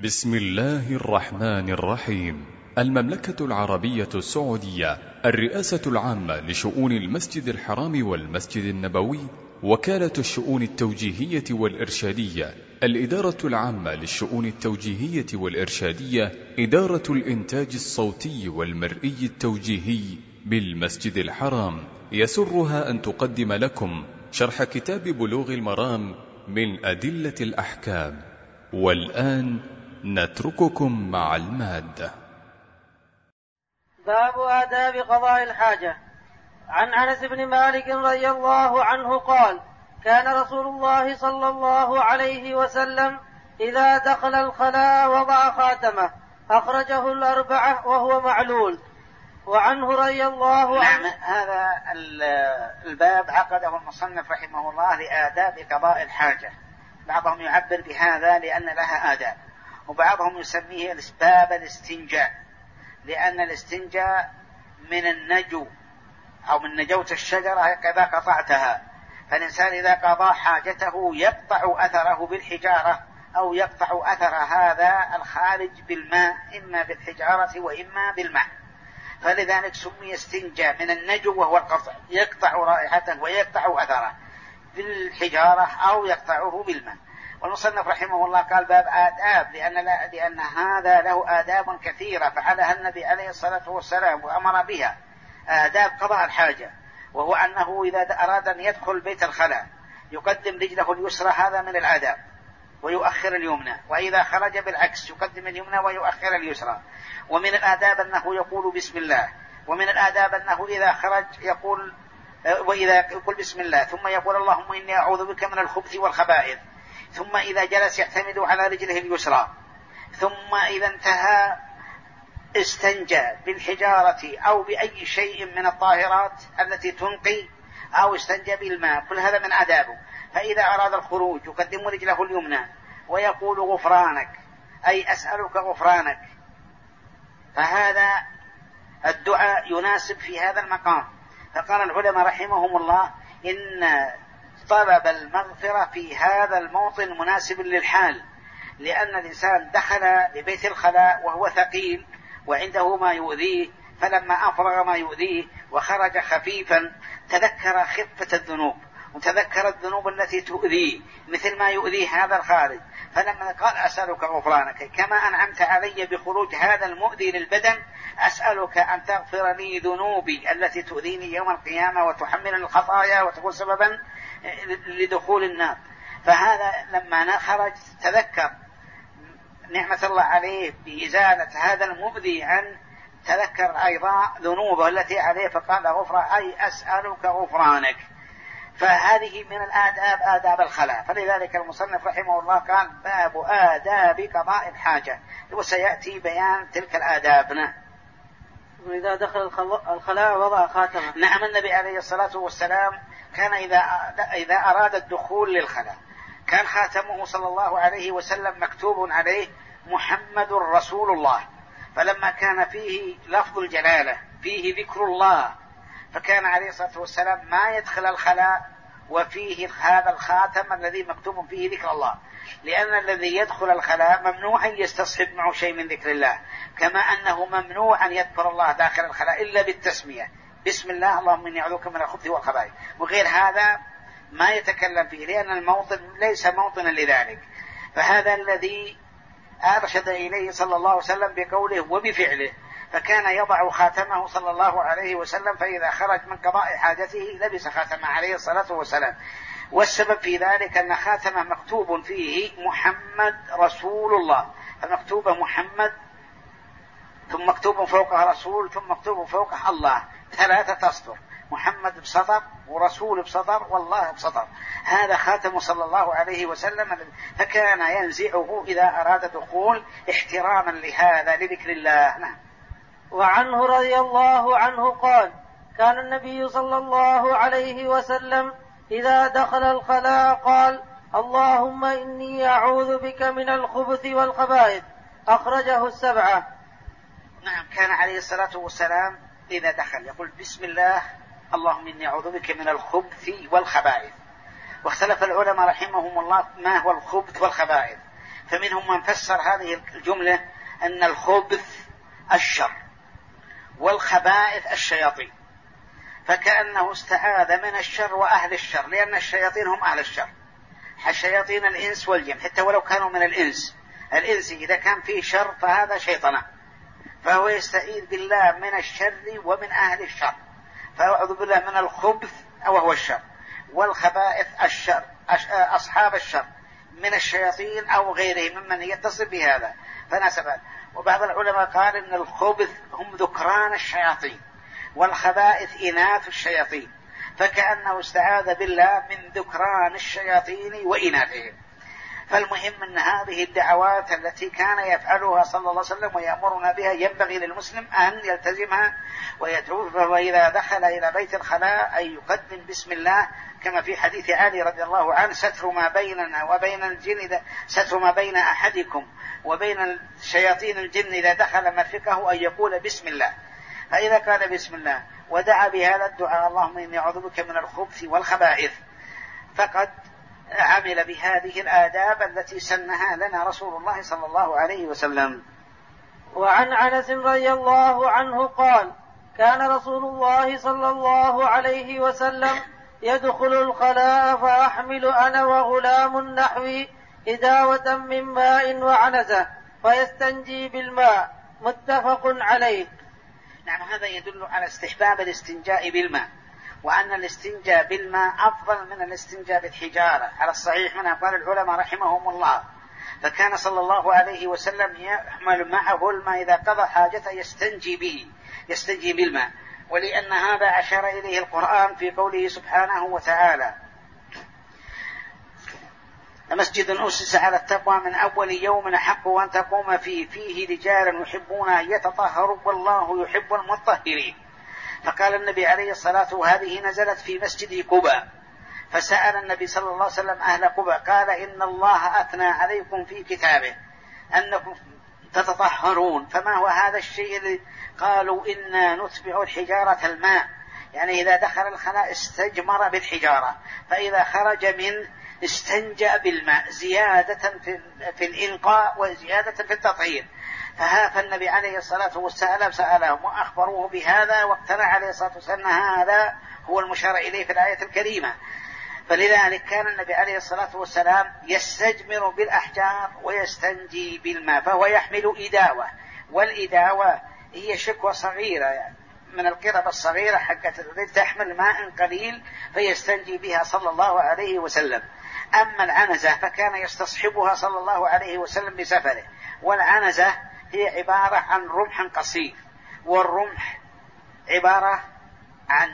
بسم الله الرحمن الرحيم. المملكة العربية السعودية، الرئاسة العامة لشؤون المسجد الحرام والمسجد النبوي، وكالة الشؤون التوجيهية والإرشادية، الإدارة العامة للشؤون التوجيهية والإرشادية، إدارة الإنتاج الصوتي والمرئي التوجيهي بالمسجد الحرام، يسرها أن تقدم لكم شرح كتاب بلوغ المرام من أدلة الأحكام. والآن نترككم مع المادة. باب آداب قضاء الحاجة. عن أنس بن مالك رضي الله عنه قال: كان رسول الله صلى الله عليه وسلم إذا دخل الخلاء وضع خاتمه، أخرجه الأربعة وهو معلول. وعنه رضي الله عنه. هذا الباب عقده المصنف رحمه الله لآداب قضاء الحاجة. بعضهم يعبر بهذا لأن لها آداب، وبعضهم يسميه باب الاستنجاء، لأن الاستنجاء من النجو أو من نجوة الشجرة كذا قطعتها، فالإنسان إذا قضى حاجته يقطع أثره بالحجارة أو يقطع أثر هذا الخارج بالماء، إما بالحجارة وإما بالماء، فلذلك سمي استنجاء من النجو وهو القطع، يقطع رائحته ويقطع أثره بالحجارة أو يقطعه بالماء. والمصنف رحمه الله قال باب آداب لأن هذا له آداب كثيرة فعلها النبي عليه الصلاة والسلام وأمر بها. آداب قضاء الحاجة، وهو أنه إذا أراد أن يدخل بيت الخلاء يقدم رجله اليسرى، هذا من الآداب، ويؤخر اليمنى، وإذا خرج بالعكس يقدم اليمنى ويؤخر اليسرى. ومن الآداب أنه يقول بسم الله، ومن الآداب أنه إذا خرج يقول وإذا يقول بسم الله ثم يقول اللهم إني أعوذ بك من الخبث والخبائث، ثم إذا جلس يعتمد على رجله اليسرى، ثم إذا انتهى استنجى بالحجارة أو بأي شيء من الطاهرات التي تنقي، أو استنجى بالماء، كل هذا من آدابه. فإذا أراد الخروج يقدم رجله اليمنى ويقول غفرانك، أي أسألك غفرانك، فهذا الدعاء يناسب في هذا المقام. فقال العلماء رحمهم الله إن طلب المغفرة في هذا الموطن مناسب للحال، لأن الإنسان دخل لبيت الخلاء وهو ثقيل وعنده ما يؤذيه، فلما أفرغ ما يؤذيه وخرج خفيفا تذكر خفة الذنوب وتذكر الذنوب التي تؤذيه مثل ما يؤذيه هذا الخارج، فلما قال أسألك غفرانك كما أنعمت علي بخروج هذا المؤذي للبدن، أسألك أن تغفر لي ذنوبي التي تؤذيني يوم القيامة وتحمل الخطايا وتكون سببا لدخول النار. فهذا لما خرج تذكر نعمة الله عليه بإزالة هذا المؤذي عنه، تذكر أيضا ذنوبه التي عليه فقال غفر، أي أسألك غفرانك. فهذه من الآداب آداب الخلاء. فلذلك المصنف رحمه الله قال باب آداب قضاء الحاجة، وسيأتي بيان تلك الآداب. وإذا دخل الخلاء وضع خاتمه. نعم، النبي عليه الصلاة والسلام كان إذا أراد الدخول للخلاء كان خاتمه صلى الله عليه وسلم مكتوب عليه محمد رسول الله، فلما كان فيه لفظ الجلالة فيه ذكر الله، فكان عليه الصلاة والسلام ما يدخل الخلاء وفيه هذا الخاتم الذي مكتوب فيه ذكر الله، لأن الذي يدخل الخلاء ممنوع أن يستصحب معه شيء من ذكر الله، كما أنه ممنوع أن يذكر الله داخل الخلاء إلا بالتسمية بسم الله اللهم إني أعوذ بك من الخبث والخبائث، وغير هذا ما يتكلم فيه لأن الموطن ليس موطنا لذلك. فهذا الذي أرشد إليه صلى الله عليه وسلم بقوله وبفعله، فكان يضع خاتمه صلى الله عليه وسلم، فإذا خرج من قضاء حاجته لبس خاتمه عليه الصلاة والسلام. والسبب في ذلك أن خاتمه مكتوب فيه محمد رسول الله، فمكتوب محمد ثم مكتوب فوقها رسول ثم مكتوب فوقها الله، ثلاثة أسطر، محمد بسطر ورسول بسطر والله بسطر. هذا خاتم صلى الله عليه وسلم، فكان ينزعه إذا أراد دخول احتراما لهذا لذكر الله. نعم. وعنه رضي الله عنه قال: كان النبي صلى الله عليه وسلم إذا دخل الخلاء قال: اللهم إني أعوذ بك من الخبث والخبائث، أخرجه السبعة. نعم، كان عليه الصلاة والسلام إذا دخل يقول بسم الله اللهم إني أعوذ بك من الخبث والخبائث. واختلف العلماء رحمهم الله ما هو الخبث والخبائث، فمنهم من فسر هذه الجملة أن الخبث الشر والخبائث الشياطين، فكأنه استعاذ من الشر وأهل الشر، لأن الشياطين هم أهل الشر، شياطين الإنس والجن، حتى ولو كانوا من الإنس إذا كان فيه شر فهذا شيطنة، فهو يستعيذ بالله من الشر ومن أهل الشر، فأعوذ بالله من الخبث وهو الشر، والخبائث الشر أصحاب الشر من الشياطين أو غيرهم ممن يتصل بهذا فنسب. وبعض العلماء قال إن الخبث هم ذكران الشياطين والخبائث إناث الشياطين، فكأنه استعاذ بالله من ذكران الشياطين وإناثهم. فالمهم أن هذه الدعوات التي كان يفعلها صلى الله عليه وسلم ويأمرنا بها ينبغي للمسلم أن يلتزمها ويدعوها، وإذا دخل إلى بيت الخلاء أن يقدم بسم الله، كما في حديث علي رضي الله عنه: ستر ما بيننا وبين الجن، ستر ما بين أحدكم وبين شياطين الجن إذا دخل مرفقه أن يقول بسم الله. فإذا قال بسم الله ودعا بهذا الدعاء: اللهم إني أعوذ بك من الخبث والخبائث، فقد عمل بهذه الآداب التي سنها لنا رسول الله صلى الله عليه وسلم. وعن أنس رضي الله عنه قال: كان رسول الله صلى الله عليه وسلم يدخل الخلاء فأحمل أنا وغلام نحوي إداوة من ماء وعنزة فيستنجي بالماء، متفق عليه. نعم، هذا يدل على استحباب الاستنجاء بالماء، وأن الاستنجاء بالماء أفضل من الاستنجاء بالحجارة على الصحيح منها قال العلماء رحمهم الله. فكان صلى الله عليه وسلم يحمل معه الماء إذا قضى حاجته يستنجي بالماء، ولأن هذا أشار إليه القرآن في قوله سبحانه وتعالى: مسجد أسس على التقوى من أول يوم أحق أن تقوم فيه رجال يحبون أن يتطهروا والله يحب المطهرين. فقال النبي عليه الصلاة والسلام: وهذه نزلت في مسجد قباء، فسأل النبي صلى الله عليه وسلم أهل قباء قال: إن الله أثنى عليكم في كتابه أنكم تتطهرون، فما هو هذا الشيء اللي قالوا إنا نتبع الحجارة الماء، يعني إذا دخل الخلاء استجمر بالحجارة، فإذا خرج منه استنجأ بالماء، زيادة في الإنقاء وزيادة في التطهير. فالنبي عليه الصلاة والسلام سألهم وأخبروه بهذا، واقتنع عليه الصلاة والسلام هذا هو المشار إليه في الآية الكريمة. فلذلك كان النبي عليه الصلاة والسلام يستجمر بالأحجار ويستنجي بالماء، فهو يحمل إداوة، والإداوة هي شكوى صغيرة يعني من القرب الصغيرة حقت تحمل ماء قليل فيستنجي بها صلى الله عليه وسلم. أما العنزة فكان يستصحبها صلى الله عليه وسلم بسفره، والعنزة هي عبارة عن رمح قصير، والرمح عبارة عن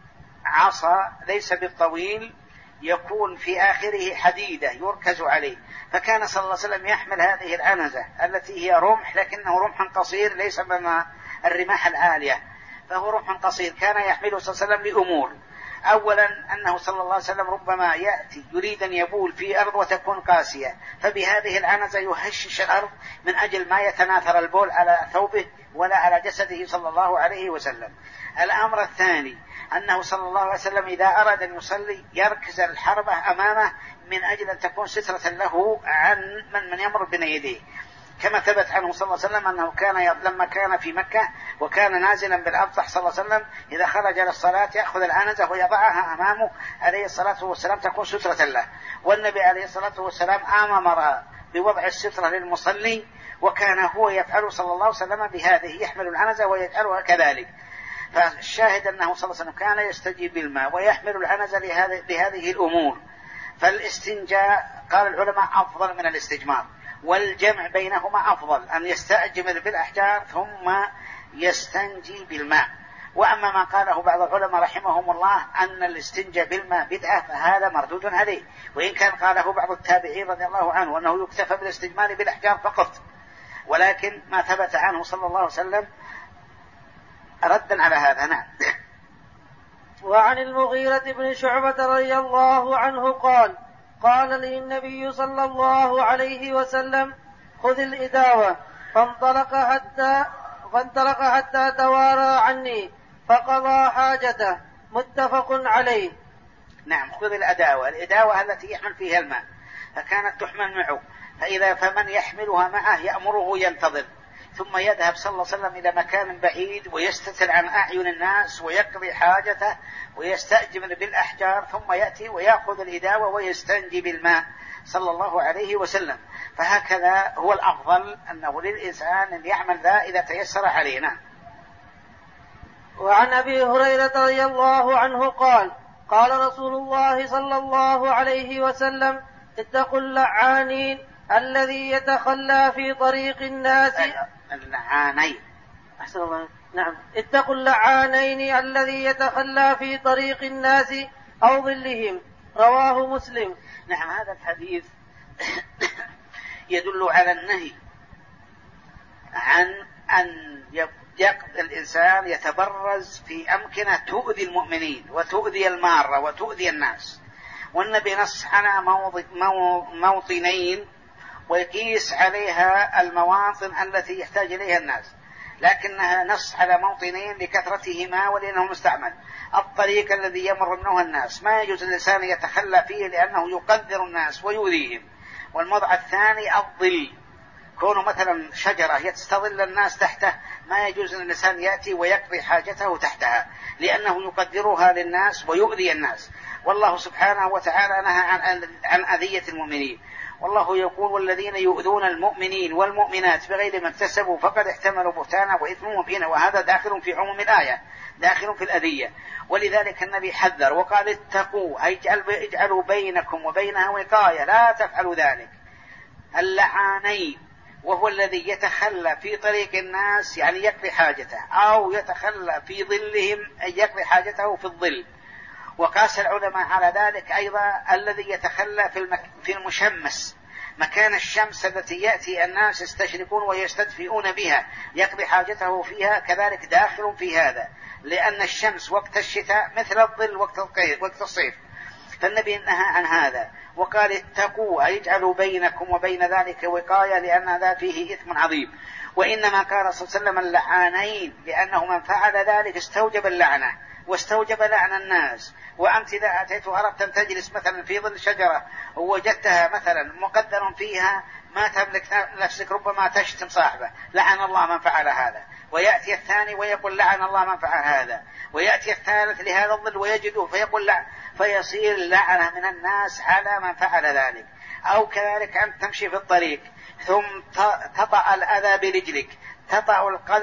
عصا ليس بالطويل يكون في آخره حديدة يركز عليه، فكان صلى الله عليه وسلم يحمل هذه العنزة التي هي رمح لكنه رمح قصير ليس من الرماح العالية، فهو رمح قصير كان يحمله صلى الله عليه وسلم لأمور: أولا أنه صلى الله عليه وسلم ربما يأتي يريد أن يبول في أرض وتكون قاسية، فبهذه العنزة يهشش الأرض من أجل ما يتناثر البول على ثوبه ولا على جسده صلى الله عليه وسلم. الأمر الثاني أنه صلى الله عليه وسلم إذا أراد أن يصلي يركز الحربة أمامه من أجل أن تكون سترة له عن من يمر بين يديه، كما ثبت عنه صلى الله عليه وسلم أنه كان لما كان في مكة وكان نازلا بالأبطح صلى الله عليه وسلم إذا خرج للصلاة يأخذ العنزة ويضعها أمامه عليه الصلاة والسلام تكون سترة له، والنبي عليه الصلاة والسلام أمر بوضع السترة للمصلي، وكان هو يفعل صلى الله عليه وسلم بهذه، يحمل العنزة ويجعلها كذلك. فالشاهد أنه صلى الله عليه وسلم كان يستجيب بالماء ويحمل العنزة بهذه الأمور. فالاستنجاء قال العلماء أفضل من الاستجمار، والجمع بينهما أفضل، أن يستأجمر بالأحجار ثم يستنجي بالماء. وأما ما قاله بعض العلماء رحمهم الله أن الاستنجاء بالماء بدعة فهذا مردود عليه، وإن كان قاله بعض التابعين رضي الله عنه أنه يكتفى بالاستجمار بالأحجار فقط، ولكن ما ثبت عنه صلى الله عليه وسلم ردا على هذا. نعم. وعن المغيرة بن شعبة رضي الله عنه قال: قال لي النبي صلى الله عليه وسلم: خذ الإداوة، فانطلق حتى توارى عني فقضى حاجته، متفق عليه. نعم، خذ الإداوة التي يحمل فيها الماء، فكانت تحمل معه، فمن يحملها معه يأمره ينتظر، ثم يذهب صلى الله عليه وسلم إلى مكان بعيد ويستتر عن أعين الناس ويقضي حاجته ويستأجمر بالأحجار، ثم يأتي ويأخذ الإداوة ويستنجي بالماء صلى الله عليه وسلم. فهكذا هو الأفضل أنه للإنسان أن يعمل ذا إذا تيسر علينا. وعن أبي هريرة رضي الله عنه قال: قال رسول الله صلى الله عليه وسلم: اتقوا اللعانين الذي يتخلى في طريق الناس. اللعانين. أحسن الله. نعم. اتقوا اللعانين الذي يتخلى في طريق الناس أو ظلهم. رواه مسلم. نعم، هذا الحديث يدل على النهي عن أن الإنسان يتبرز في أمكنة تؤذي المؤمنين وتؤذي المارة وتؤذي الناس. والنبي نص على موطنين ويقيس عليها المواطن التي يحتاج إليها الناس، لكنها نص على موطنين لكثرتهما ولأنه مستعمل. الطريق الذي يمر منه الناس ما يجوز الإنسان يتخلى فيه لأنه يقدر الناس ويؤذيهم. والموضع الثاني الظل، كونه مثلا شجرة يستظل الناس تحته، ما يجوز أن الإنسان يأتي ويقضي حاجته تحتها لأنه يقدرها للناس ويؤذي الناس. والله سبحانه وتعالى نهى عن أذية المؤمنين، والله يقول: والذين يؤذون المؤمنين والمؤمنات بغير ما اكتسبوا فقد احتملوا بهتانا وإثما مبينا. وهذا داخل في عموم الآية، داخل في الأذية. ولذلك النبي حذر وقال: اتقوا، أي اجعلوا بينكم وبينها وقاية، لا تفعلوا ذلك. اللعانين، وهو الذي يتخلى في طريق الناس يعني يقضي حاجته، أو يتخلى في ظلهم أي يقضي حاجته في الظل. وقاس العلماء على ذلك أيضا الذي يتخلى في المشمس، مكان الشمس التي يأتي الناس يستشرقون ويستدفئون بها يقضي حاجته فيها، كذلك داخل في هذا، لأن الشمس وقت الشتاء مثل الظل وقت الصيف. فالنبي نهى عن هذا وقال: اتقوا، أي اجعلوا بينكم وبين ذلك وقاية، لأن هذا فيه إثم عظيم. وإنما قال صلى الله عليه وسلم اللعانين لأنه من فعل ذلك استوجب اللعنة واستوجب لعن الناس. وأنت إذا أتيت وأردت أن تجلس مثلا في ظل شجرة ووجدتها مثلا مقدر فيها ما تملك نفسك، ربما تشتم صاحبه: لعن الله من فعل هذا. ويأتي الثاني ويقول: لعن الله من فعل هذا. ويأتي الثالث لهذا الظل ويجده فيقول لعن، فيصير لعنة من الناس على من فعل ذلك. أو كذلك أنت تمشي في الطريق ثم تطأ الأذى برجلك، تطأ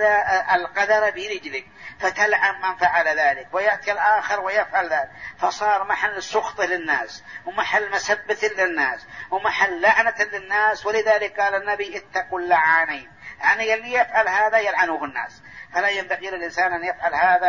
القدر برجلك فتلعن من فعل ذلك، ويأتي الآخر ويفعل ذلك، فصار محل سخط للناس ومحل مسبة للناس ومحل لعنة للناس. ولذلك قال النبي: اتقوا اللعانين، يعني اللي يفعل هذا يلعنه الناس. فلا ينبغي للإنسان أن يفعل هذا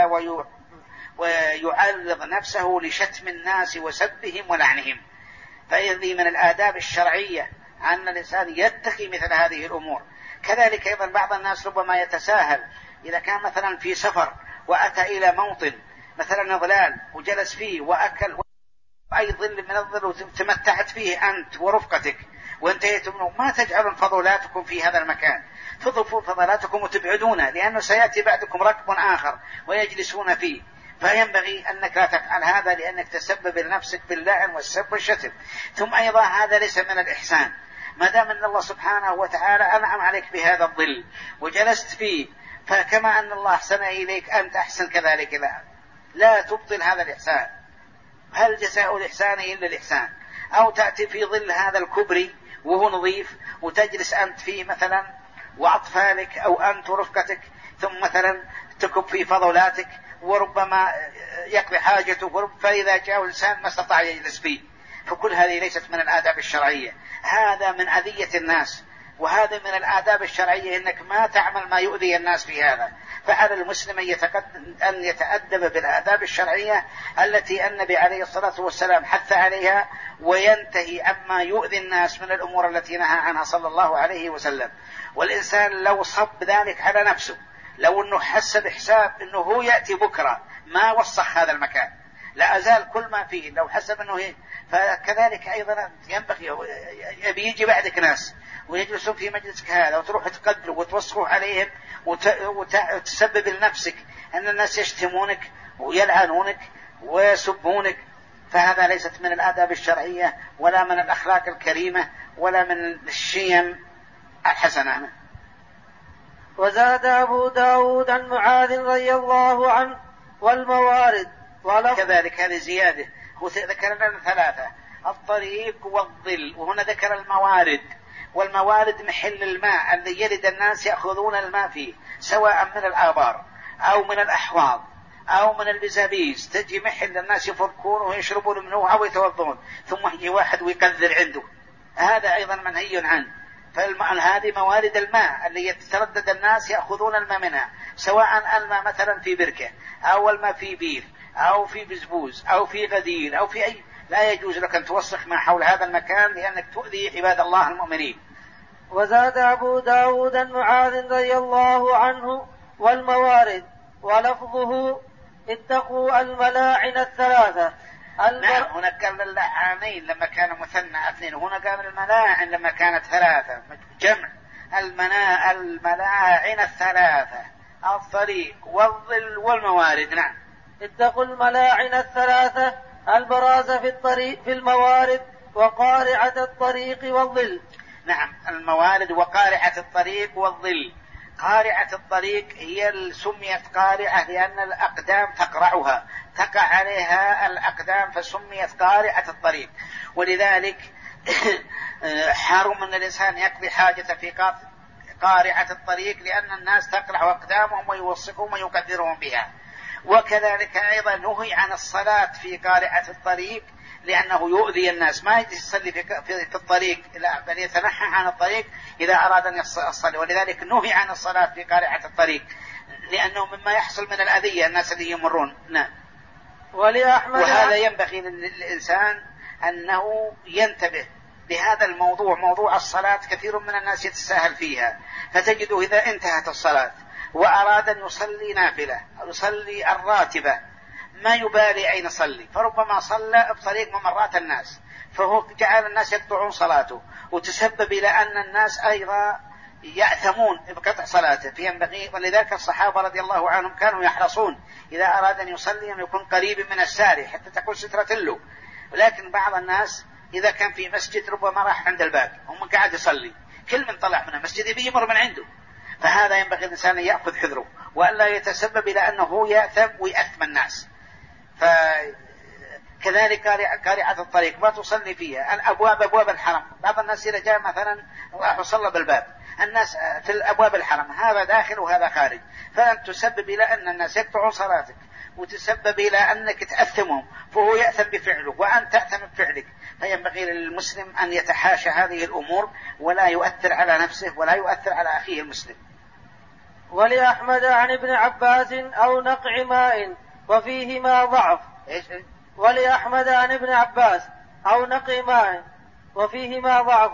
ويعرض نفسه لشتم الناس وسبهم ولعنهم. فهذه من الآداب الشرعية أن الإنسان يتقي مثل هذه الأمور. كذلك أيضا بعض الناس ربما يتساهل، إذا كان مثلا في سفر وأتى إلى موطن مثلا ظلال وجلس فيه وأكل أي ظل من الظل وتمتعت فيه أنت ورفقتك وانتهيتم منه، ما تجعلون فضلاتكم في هذا المكان، تضفوا فضلاتكم وتبعدونه، لأنه سيأتي بعدكم ركب آخر ويجلسون فيه. فينبغي أنك لا تفعل هذا لأنك تسبب لنفسك باللعن والسب والشتم. ثم أيضا هذا ليس من الإحسان، ما دام أن الله سبحانه وتعالى أنعم عليك بهذا الظل وجلست فيه، فكما أن الله أحسن إليك أنت أحسن كذلك. لا تبطل هذا الإحسان، هل جزاء الإحسان إلا الإحسان؟ أو تأتي في ظل هذا الكبري وهو نظيف وتجلس أنت فيه مثلا وأطفالك أو أنت ورفقتك، ثم مثلا تكب في فضلاتك وربما يقضي حاجته، فإذا جاء الإنسان ما استطاع يجلس فيه. فكل هذه ليست من الآداب الشرعية، هذا من أذية الناس، وهذا من الآداب الشرعية أنك ما تعمل ما يؤذي الناس في هذا. فعلى المسلم أن يتأدب بالآداب الشرعية التي النبي عليه الصلاة والسلام حث عليها، وينتهي عما يؤذي الناس من الأمور التي نهى عنها صلى الله عليه وسلم. والإنسان لو صب ذلك على نفسه، لو أنه حسب حساب أنه هو يأتي بكرة ما وسخ هذا المكان، لا أزال كل ما فيه، لو حسب أنه هي. فكذلك أيضا ينبغي يجي بعدك ناس ويجلسون في مجلسك هذا وتروح تقدر وتوسخوا عليهم وتسبب لنفسك أن الناس يشتمونك ويلعنونك ويسبونك. فهذا ليست من الآداب الشرعية ولا من الأخلاق الكريمة ولا من الشيم الحسنة. وزاد أبو داود عن معاذ رضي الله عنه والموارد كذلك هذه زيادة. هو ذكر لنا ثلاثة: الطريق والظل، وهنا ذكر الموارد. والموارد محل الماء الذي يرد الناس يأخذون الماء فيه، سواء من الآبار أو من الأحواض أو من البزابيز، تجي محل الناس يفركون ويشربون منه أو يتوضون، ثم يجي واحد ويقذر عنده، هذا أيضا منهي عنه. فهذه موارد الماء اللي يتردد الناس يأخذون الماء منها، سواء الماء مثلا في بركة أو الماء في بير أو في بزبوز أو في غدير أو في أي، لا يجوز لك أن توسخ ما حول هذا المكان لأنك تؤذي عباد الله المؤمنين. وزاد أبو داود عن معاذ رضي الله عنه والموارد، ولفظه اتقوا الملاعن الثلاثة. نعم، هنا قال اللعانين لما كان مثنى اثنين، وهنا قال الملاعن لما كانت ثلاثة جمع. الملاعن الثلاثة: الطريق والظل والموارد. نعم. اتقوا الملاعن الثلاثة: البراز في الطريق في الموارد، وقارعة الطريق والظل. نعم، الموارد وقارعة الطريق والظل. قارعة الطريق هي سميت قارعة لأن الأقدام تقرعها، تقع عليها الأقدام فسميت قارعة الطريق. ولذلك حرم أن الإنسان يقضي حاجته في قارعة الطريق، لأن الناس تقرع أقدامهم ويوسخون ويقدرون بها. وكذلك أيضا نهي عن الصلاة في قارعة الطريق لأنه يؤذي الناس، ما يجي يصلي في الطريق، بل يتنحى عن الطريق إذا أراد أن يصلي. ولذلك نهي عن الصلاة في قارعة الطريق لأنه مما يحصل من الأذية الناس اللي يمرون. نعم. وهذا ينبغي للإنسان أنه ينتبه لهذا الموضوع، موضوع الصلاة. كثير من الناس يتساهل فيها، فتجده إذا انتهت الصلاة وأراد أن يصلي نافلة أو يصلي الراتبة ما يبالي أين يصلي، فربما صلى بطريق ممرات الناس، فهو جعل الناس يقطعون صلاته، وتسبب إلى أن الناس أيضا يأثمون بقطع صلاته. فينبغي، ولذلك الصحابة رضي الله عنهم كانوا يحرصون إذا أراد أن يصلي أن يكون قريب من الساري حتى تكون سترة له. ولكن بعض الناس إذا كان في مسجد ربما راح عند الباب هم قاعد يصلي، كل من طلع من المسجد يبي يمر من عنده، فهذا ينبغي الإنسان يأخذ حذره وألا يتسبب إلى أنه يأثم ويأثم الناس. فكذلك قارعة الطريق ما تصلي فيها. الأبواب، أبواب الحرم، بعض الناس إذا جاء مثلا راح يصلى بالباب، الناس في الأبواب الحرم هذا داخل وهذا خارج، فلن تسبب إلى أن الناس يقطعون صلاتك وتسبب إلى أنك تأثمهم، فهو يأثم بفعله وأنت تأثم بفعلك. فينبغي للمسلم أن يتحاشى هذه الأمور ولا يؤثر على نفسه ولا يؤثر على أخيه المسلم. ولأحمد عن ابن عباس أو نقع ماء وفيهما ضعف. ولأحمد عن ابن عباس أو نقع ماء وفيهما ضعف.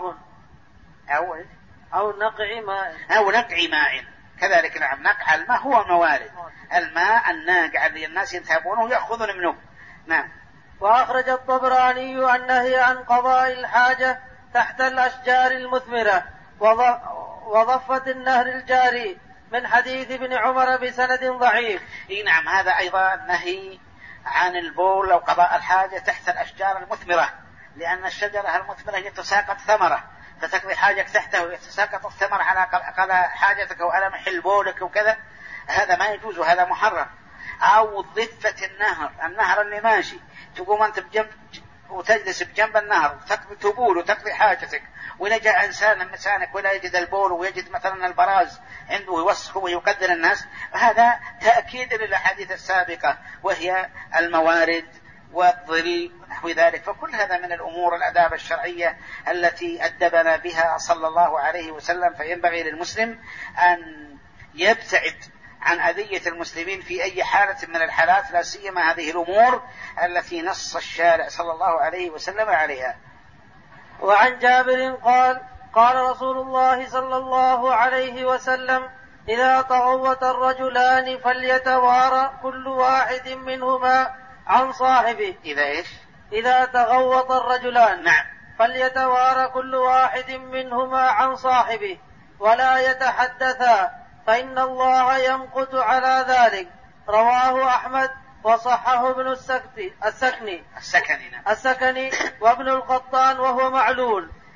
أو نقع ماء كذلك. نعم، نقع الماء هو موارد الماء الناقع الذي الناس ينتهبونه ويأخذون منه. نعم. وأخرج الطبراني النهي عن قضاء الحاجة تحت الأشجار المثمرة وضفة النهر الجاري من حديث ابن عمر بسند ضعيف. نعم، هذا أيضا نهي عن البول أو قضاء الحاجة تحت الأشجار المثمرة، لأن الشجرة المثمرة يتساقط ثمرة فتقضي حاجك تحته ويتساقط الثمر على حاجتك أو على محل بولك وكذا، هذا ما يجوز وهذا محرم. أو ضفة النهر اللي ماشي، تقوم أنت بجنب وتجلس بجنب النهر تبول وتقضي حاجتك، وإذا جاء إنسان من مسانك ولا يجد البول ويجد مثلا البراز عنده ويوسخه ويقدر الناس، هذا تأكيد للأحاديث السابقة وهي الموارد والظل ونحو ذلك. فكل هذا من الأمور الآداب الشرعية التي أدبنا بها صلى الله عليه وسلم. فينبغي للمسلم أن يبتعد عن أذية المسلمين في أي حالة من الحالات، لا سيما هذه الأمور التي نص الشارع صلى الله عليه وسلم عليها. وعن جابر قال: قال رسول الله صلى الله عليه وسلم: إذا تغوط الرجلان فليتوارى كل واحد منهما عن صاحبه. إذا تغوط الرجلان، نعم، فليتوارى كل واحد منهما عن صاحبه ولا يتحدثا، فإن الله يمقت على ذلك. رواه أحمد وصححه ابن السكني وابن القطان وهو معلول.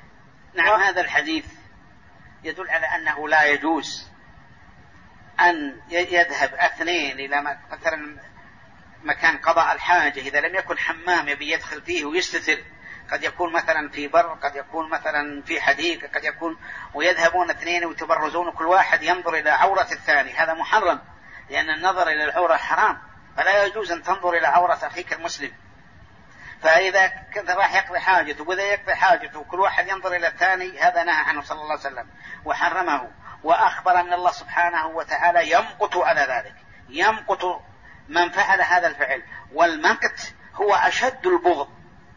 نعم. هذا الحديث يدل على أنه لا يجوز أن يذهب اثنين إلى مثلا مكان قضاء الحاجة إذا لم يكن حمام يبي يدخل فيه ويستتر، قد يكون مثلا في بر، قد يكون مثلا في حديقة، قد يكون، ويذهبون اثنين ويتبرزون كل واحد ينظر إلى عورة الثاني، هذا محرم، لأن النظر إلى العورة حرام، فلا يجوز أن تنظر إلى عورة أخيك المسلم. فإذا كنت راح يقضي حاجته وإذا يقضي حاجته وكل واحد ينظر إلى الثاني، هذا نهى عنه صلى الله عليه وسلم وحرمه، وأخبر أن الله سبحانه وتعالى يمقت على ذلك، يمقت من فعل هذا الفعل، والمقت هو أشد البغض،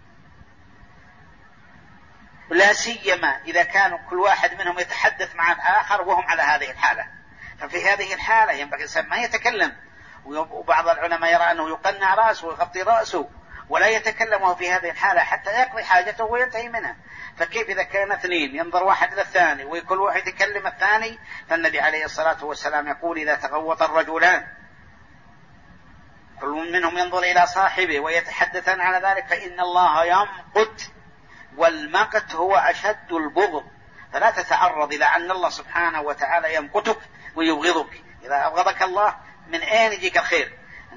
لا سيما إذا كانوا كل واحد منهم يتحدث مع الآخر وهم على هذه الحالة. ففي هذه الحالة ينبغي الإنسان ما يتكلم، وبعض العلماء يرى أنه يقنع رأسه ويغطي رأسه ولا يتكلم في هذه الحالة حتى يقضي حاجته وينتهي منها. فكيف إذا كان اثنين ينظر واحد إلى الثاني وكل واحد يكلم الثاني؟ فالنبي عليه الصلاة والسلام يقول: إذا تغوط الرجلان كل منهم ينظر إلى صاحبه ويتحدثان على ذلك فإن الله يمقت، والمقت هو أشد البغض، فلا تتعرض إلى أن الله سبحانه وتعالى يمقتك ويبغضك. إذا أبغضك الله من أين يجيك الخير؟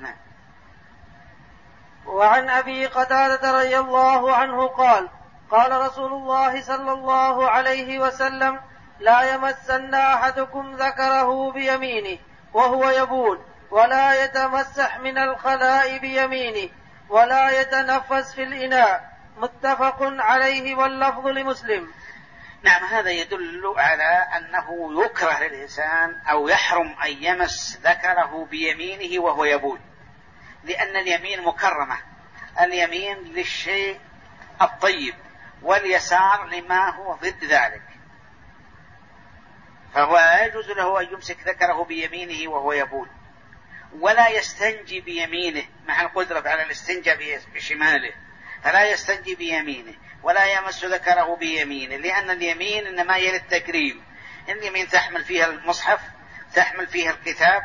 وعن أبي قتادة رضي الله عنه قال: قال رسول الله صلى الله عليه وسلم: لا يمسن أحدكم ذكره بيمينه وهو يبول، ولا يتمسح من الخلاء بيمينه، ولا يتنفس في الإناء. متفق عليه واللفظ لمسلم. نعم. هذا يدل على أنه يكره للإنسان أو يحرم أن يمس ذكره بيمينه وهو يبول، لأن اليمين مكرمة، اليمين للشيء الطيب واليسار لما هو ضد ذلك، فهو لا يجوز له أن يمسك ذكره بيمينه وهو يبول، ولا يستنجي بيمينه مع القدرة على الاستنجاء بشماله، فلا يستنجي بيمينه ولا يمس ذكره بيمينه، لأن اليمين إنما هي للتكريم. اليمين تحمل فيها المصحف، تحمل فيها الكتاب،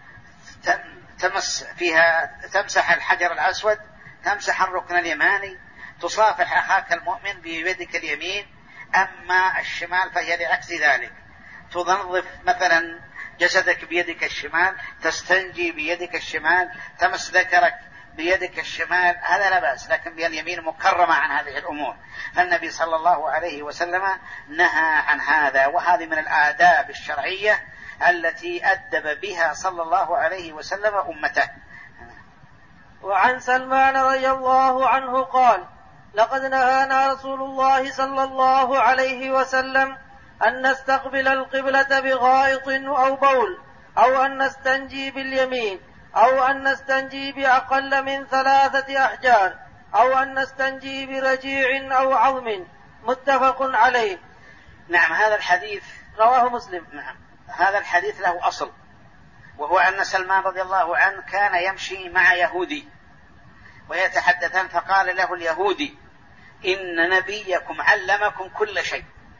تمسح الحجر الأسود، تمسح الركن اليماني، تصافح أخاك المؤمن بيدك اليمين. أما الشمال فهي لعكس ذلك، تنظف مثلا جسدك بيدك الشمال، تستنجي بيدك الشمال، تمس ذكرك بيدك الشمال، هذا لا بأس، لكن باليمين مكرمة عن هذه الأمور. فالنبي صلى الله عليه وسلم نهى عن هذا، وهذه من الآداب الشرعية التي أدب بها صلى الله عليه وسلم أمته. وعن سلمان رضي الله عنه قال: لقد نهانا رسول الله صلى الله عليه وسلم أن نستقبل القبلة بغائط أو بول، أو أن نستنجي باليمين، أو أن نستنجي بأقل من 3 أحجار، أو أن نستنجي برجيع أو عظم. متفق عليه. نعم. هذا الحديث رواه مسلم. نعم. هذا الحديث له أصل، وهو أن سلمان رضي الله عنه كان يمشي مع يهودي ويتحدثان، فقال له اليهودي: إن نبيكم علمكم كل شيء،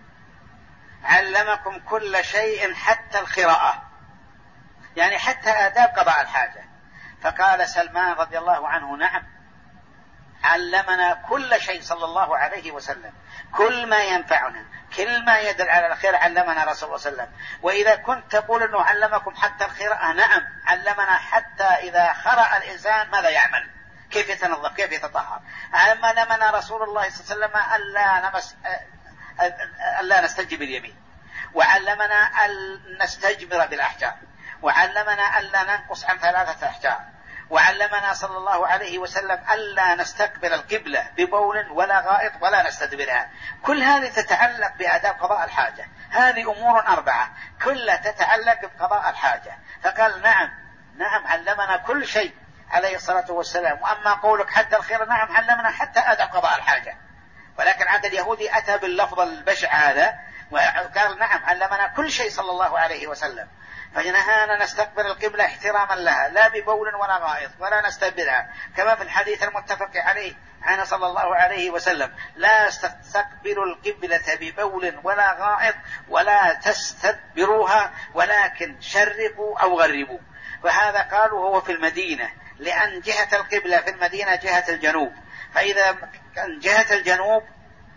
علمكم كل شيء حتى القراءة، يعني حتى آداب قضاء الحاجة. فقال سلمان رضي الله عنه: نعم، علمنا كل شيء صلى الله عليه وسلم، كل ما ينفعنا، كل ما يدل على الخير علمنا رسول الله صلى الله عليه وسلم. وإذا كنت تقول أنه علمكم حتى القراءة، نعم، علمنا حتى إذا خرأ الإنسان ماذا يعمل، كيف يتنظف، كيف يتطهر. علمنا رسول الله صلى الله عليه وسلم ألا نستنجي باليمين، وعلمنا أن نستجمر بالأحجار، وعلمنا ألا ننقص عن 3 أحجار، وعلمنا صلى الله عليه وسلم ألا نستقبل القبلة ببول ولا غائط ولا نستدبرها. كل هذه تتعلق بآداب قضاء الحاجة، هذه أمور 4 كلها تتعلق بقضاء الحاجة. فقال: نعم، نعم، علمنا كل شيء عليه الصلاة والسلام. وأما قولك حتى الخير، نعم، علمنا حتى آداب قضاء الحاجة. ولكن عند اليهودي أتى باللفظ البشع هذا وقال: نعم، علمنا كل شيء صلى الله عليه وسلم، فنهانا نستقبل القبلة احتراما لها، لا ببول ولا غائط ولا نستدبرها، كما في الحديث المتفق عليه عنه صلى الله عليه وسلم: لا تستقبلوا القبلة ببول ولا غائط ولا تستدبروها، ولكن شرقوا أو غربوا. وهذا قالوا هو في المدينة، لأن جهة القبلة في المدينة جهة الجنوب، فإذا كان جهة الجنوب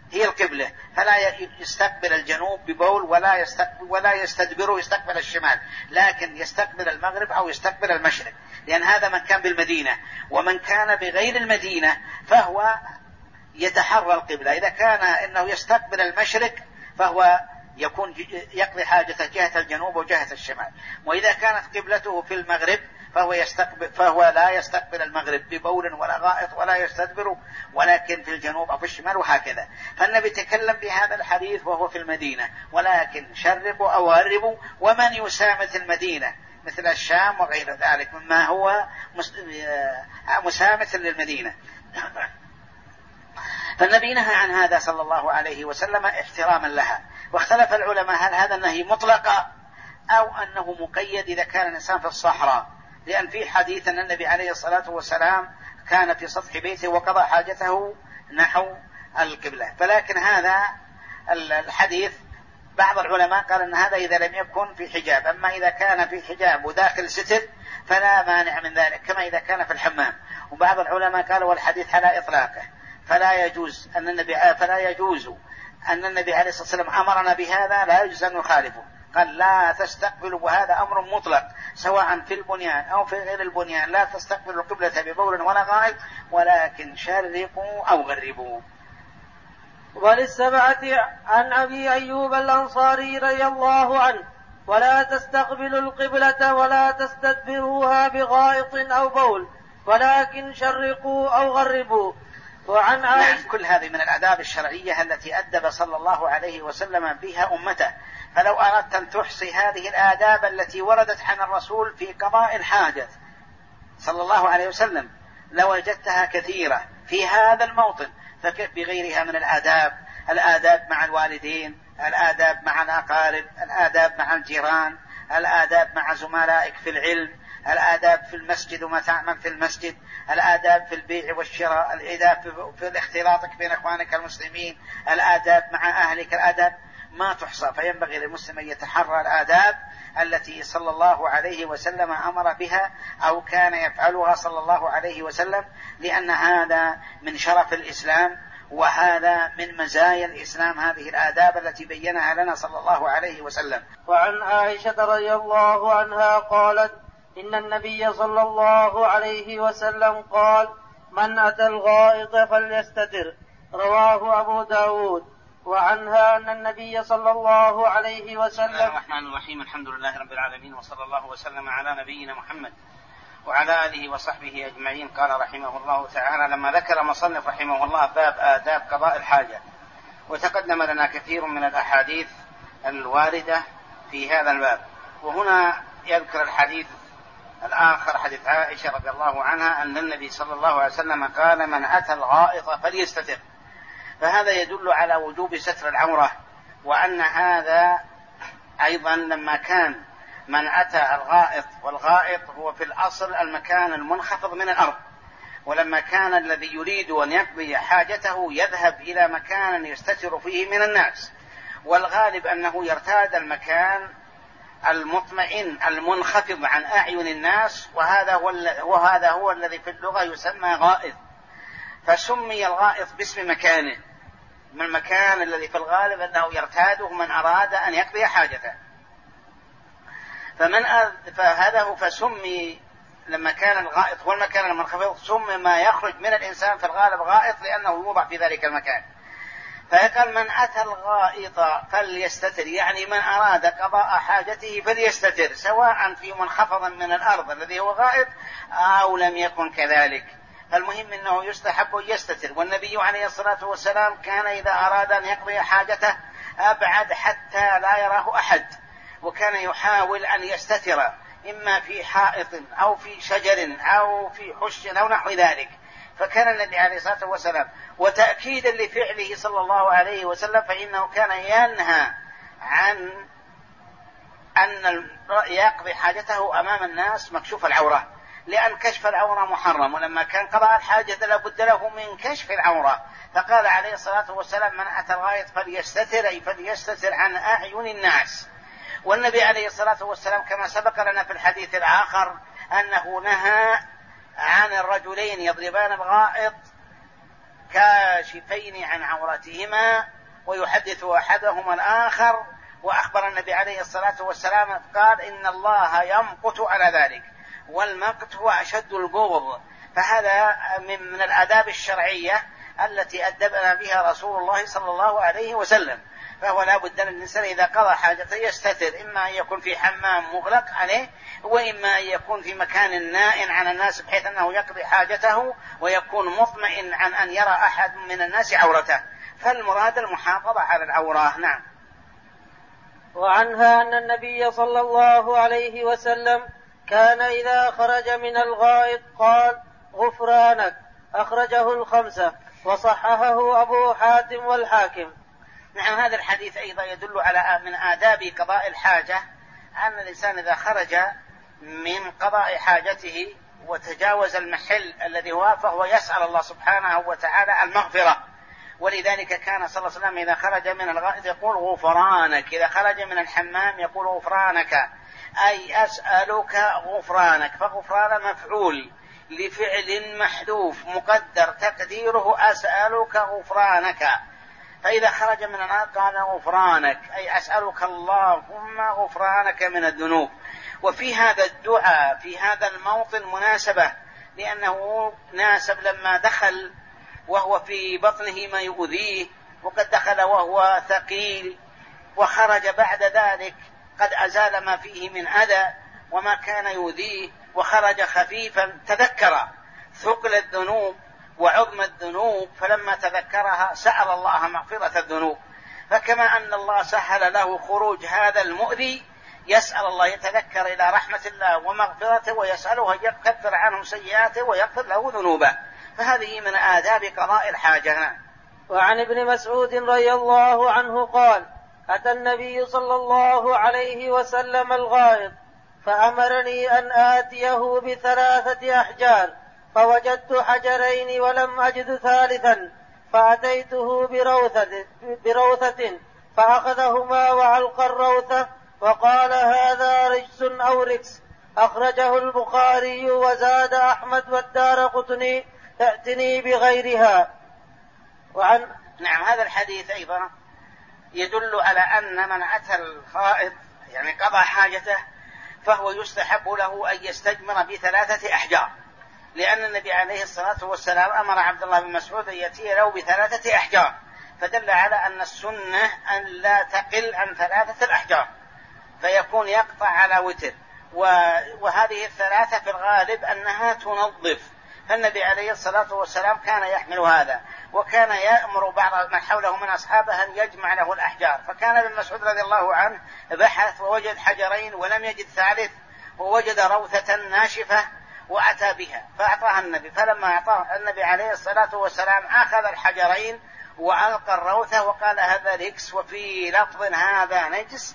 هي القبلة، فلا يستقبل الجنوب ببول ولا يستدبره يستقبل الشمال، لكن يستقبل المغرب أو يستقبل المشرق، لأن هذا من كان بالمدينة. ومن كان بغير المدينة فهو يتحرى القبلة. إذا كان إنه يستقبل المشرق فهو يقضي حاجته جهة الجنوب وجهة الشمال. وإذا كانت قبلته في المغرب فهو لا يستقبل المغرب ببول ولا غائط ولا يستدبر، ولكن في الجنوب أو في الشمال وهكذا. فالنبي تكلم بهذا الحديث وهو في المدينة، ولكن شرقوا أو غربوا، ومن يسامة المدينة مثل الشام وغير ذلك مما هو مسامة للمدينة. فالنبي نهى عن هذا صلى الله عليه وسلم احتراما لها. واختلف العلماء هل هذا النهي مطلق أو أنه مقيد إذا كان الإنسان في الصحراء، لأن في حديث أن النبي عليه الصلاة والسلام كان في سطح بيته وقضى حاجته نحو القبلة. فلكن هذا الحديث بعض العلماء قال أن هذا إذا لم يكن في حجاب، أما إذا كان في حجاب وداخل ستر فلا مانع من ذلك كما إذا كان في الحمام. وبعض العلماء قالوا والحديث على إطلاقه، فلا يجوز أن النبي عليه الصلاة والسلام أمرنا بهذا، لا يجوز أن نخالفه. قال لا تستقبلوا، وهذا أمر مطلق سواء في البنيان أو في غير البنيان، لا تستقبلوا القبلة ببول ولا غائط، ولكن شرقوا أو غربوا. وللسبعة عن أبي أيوب الأنصاري رضي الله عنه: ولا تستقبلوا القبلة ولا تستدبروها بغائط أو بول، ولكن شرقوا أو غربوا. وعن عائشة. كل هذه من الآداب الشرعية التي أدب صلى الله عليه وسلم بها أمته. فلو أردت أن تحصي هذه الآداب التي وردت عن الرسول في قضاء الحاجة صلى الله عليه وسلم لوجدتها كثيرة في هذا الموطن، فكيف بغيرها من الآداب مع الوالدين، الآداب مع الأقارب، الآداب مع الجيران، الآداب مع زملائك في العلم، الآداب في المسجد وما تعمل في المسجد، الآداب في البيع والشراء، الآداب في الاختلاطك بين أخوانك المسلمين، الآداب مع أهلك، الآداب ما تحصى. فينبغي للمسلم أن يتحرى الآداب التي صلى الله عليه وسلم أمر بها أو كان يفعلها صلى الله عليه وسلم، لأن هذا من شرف الإسلام وهذا من مزايا الإسلام، هذه الآداب التي بينها لنا صلى الله عليه وسلم. وعن عائشة رضي الله عنها قالت: إن النبي صلى الله عليه وسلم قال: من أتى الغائط فليستتر، رواه أبو داود. وعنها أن النبي صلى الله عليه وسلم. بسم الله الرحمن الرحيم، الحمد لله رب العالمين، وصلى الله وسلم على نبينا محمد وعلى آله وصحبه أجمعين. قال رحمه الله تعالى: لما ذكر مصنف رحمه الله باب آداب قضاء الحاجة، وتقدم لنا كثير من الأحاديث الواردة في هذا الباب، وهنا يذكر الحديث الآخر حديث عائشة رضي الله عنها أن النبي صلى الله عليه وسلم قال: من أتى الغائط فليستتر. فهذا يدل على وجوب ستر العورة، وأن هذا أيضا لما كان من أتى الغائط، والغائط هو في الأصل المكان المنخفض من الأرض، ولما كان الذي يريد أن يقضي حاجته يذهب إلى مكان يستتر فيه من الناس، والغالب أنه يرتاد المكان المطمئن المنخفض عن أعين الناس، وهذا هو الذي في اللغة يسمى غائط. فسمي الغائط باسم مكانه، من المكان الذي في الغالب أنه يرتاده من أراد أن يقضي حاجته. فهذا هو فسمي لما كان الغائط هو المكان المنخفض، سمي ما يخرج من الإنسان في الغالب غائط لأنه يوضع في ذلك المكان. فيقال: من أتى الغائط فليستتر، يعني من أراد قضاء حاجته فليستتر، سواء في منخفض من الأرض الذي هو غائط أو لم يكن كذلك. فالمهم أنه يستحب أن يستتر. والنبي عليه الصلاة والسلام كان إذا أراد أن يقضي حاجته أبعد حتى لا يراه أحد، وكان يحاول أن يستتر إما في حائط أو في شجر أو في حش أو نحو ذلك. فكان النبي عليه الصلاة والسلام وتأكيدا لفعله صلى الله عليه وسلم فإنه كان ينهى عن أن يقضي حاجته أمام الناس مكشوف العورة، لأن كشف العورة محرم، ولما كان قضاء الحاجة لابد له من كشف العورة. فقال عليه الصلاة والسلام: من أتى الغائط فليستتر، أي فليستتر عن أعين الناس. والنبي عليه الصلاة والسلام كما سبق لنا في الحديث الآخر أنه نهى عن الرجلين يضربان الغائط كاشفين عن عورتهما ويحدث أحدهما الآخر. وأخبر النبي عليه الصلاة والسلام قال إن الله يمقت على ذلك، والمقت هو أشد البغض. فهذا من الآداب الشرعية التي أدبنا بها رسول الله صلى الله عليه وسلم. فهو لا بد للإنسان إذا قضى حاجته يستتر، إما أن يكون في حمام مغلق عليه، وإما أن يكون في مكان نائٍ عن الناس بحيث أنه يقضي حاجته ويكون مطمئن عن أن يرى أحد من الناس عورته. فالمراد المحافظة على العورة. نعم. وعنها أن النبي صلى الله عليه وسلم كان إذا خرج من الغائط قال غفرانك، أخرجه الخمسة وصححه أبو حاتم والحاكم. نعم. هذا الحديث أيضا يدل على من آداب قضاء الحاجة أن الإنسان إذا خرج من قضاء حاجته وتجاوز المحل الذي هو فهو يسأل الله سبحانه وتعالى المغفرة. ولذلك كان صلى الله عليه وسلم إذا خرج من الغائط يقول غفرانك، إذا خرج من الحمام يقول غفرانك، أي أسألك غفرانك. فغفران مفعول لفعل محذوف مقدر تقديره أسألك غفرانك. فإذا خرج من النار قال غفرانك، أي أسألك اللهم غفرانك من الذنوب. وفي هذا الدعاء في هذا الموطن مناسبة، لأنه ناسب لما دخل وهو في بطنه ما يؤذيه، وقد دخل وهو ثقيل وخرج بعد ذلك قد أزال ما فيه من أذى وما كان يؤذيه وخرج خفيفا، تذكر ثقل الذنوب وعظم الذنوب، فلما تذكرها سأل الله مغفرة الذنوب. فكما أن الله سهل له خروج هذا المؤذي، يسأل الله يتذكر إلى رحمة الله ومغفرته ويسأله أن يكفر عنه سيئاته ويغفر له ذنوبه. فهذه من آداب قضاء الحاجة. وعن ابن مسعود رضي الله عنه قال أتى النبي صلى الله عليه وسلم الغائط فأمرني أن آتيه ب3 أحجار، فوجدت حجرين ولم أجد ثالثا، فأتيته بروثة فأخذهما وعلق الروثة وقال هذا رجس أو ركس. أخرجه البخاري وزاد أحمد والدارقطني تأتني بغيرها. نعم. هذا الحديث أيضا يدل على أن من أتى الغائط يعني قضى حاجته فهو يستحب له أن يستجمر ب3 أحجار، لأن النبي عليه الصلاة والسلام أمر عبد الله بن مسعود أن يأتي له ب3 أحجار، فدل على أن السنة أن لا تقل عن 3 أحجار، فيكون يقطع على وتر. وهذه ال3 في الغالب أنها تنظف، فالنبي عليه الصلاة والسلام كان يحمل هذا، وكان يأمر بعض من حوله من أصحابه أن يجمع له الأحجار. فكان ابن مسعود رضي الله عنه بحث ووجد حجرين ولم يجد ثالث، ووجد روثة ناشفة وأتى بها فأعطاها النبي. فلما أعطاه النبي عليه الصلاة والسلام أخذ الحجرين وألقى الروثة وقال هذا ركس، وفي لفظ هذا نجس.